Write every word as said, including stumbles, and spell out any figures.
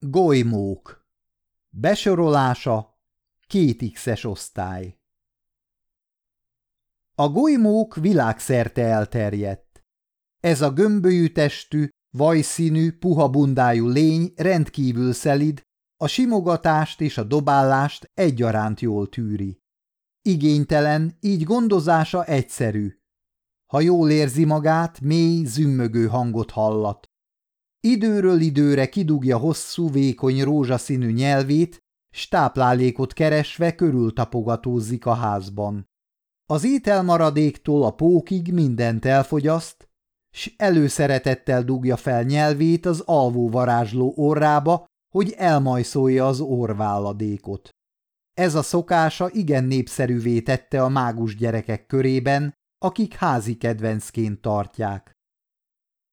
Golymók. Besorolása két X-es osztály. A golymók világszerte elterjedt. Ez a gömbölyű testű, vajszínű, puha bundájú lény rendkívül szelíd, a simogatást és a dobálást egyaránt jól tűri. Igénytelen, így gondozása egyszerű. Ha jól érzi magát, mély, zümmögő hangot hallat. Időről időre kidugja hosszú, vékony rózsaszínű nyelvét, s táplálékot keresve körültapogatózik a házban. Az ételmaradéktól a pókig mindent elfogyaszt, s előszeretettel dugja fel nyelvét az alvó varázsló orrába, hogy elmajszolja az orrváladékot. Ez a szokása igen népszerűvé tette a mágus gyerekek körében, akik házi kedvencként tartják.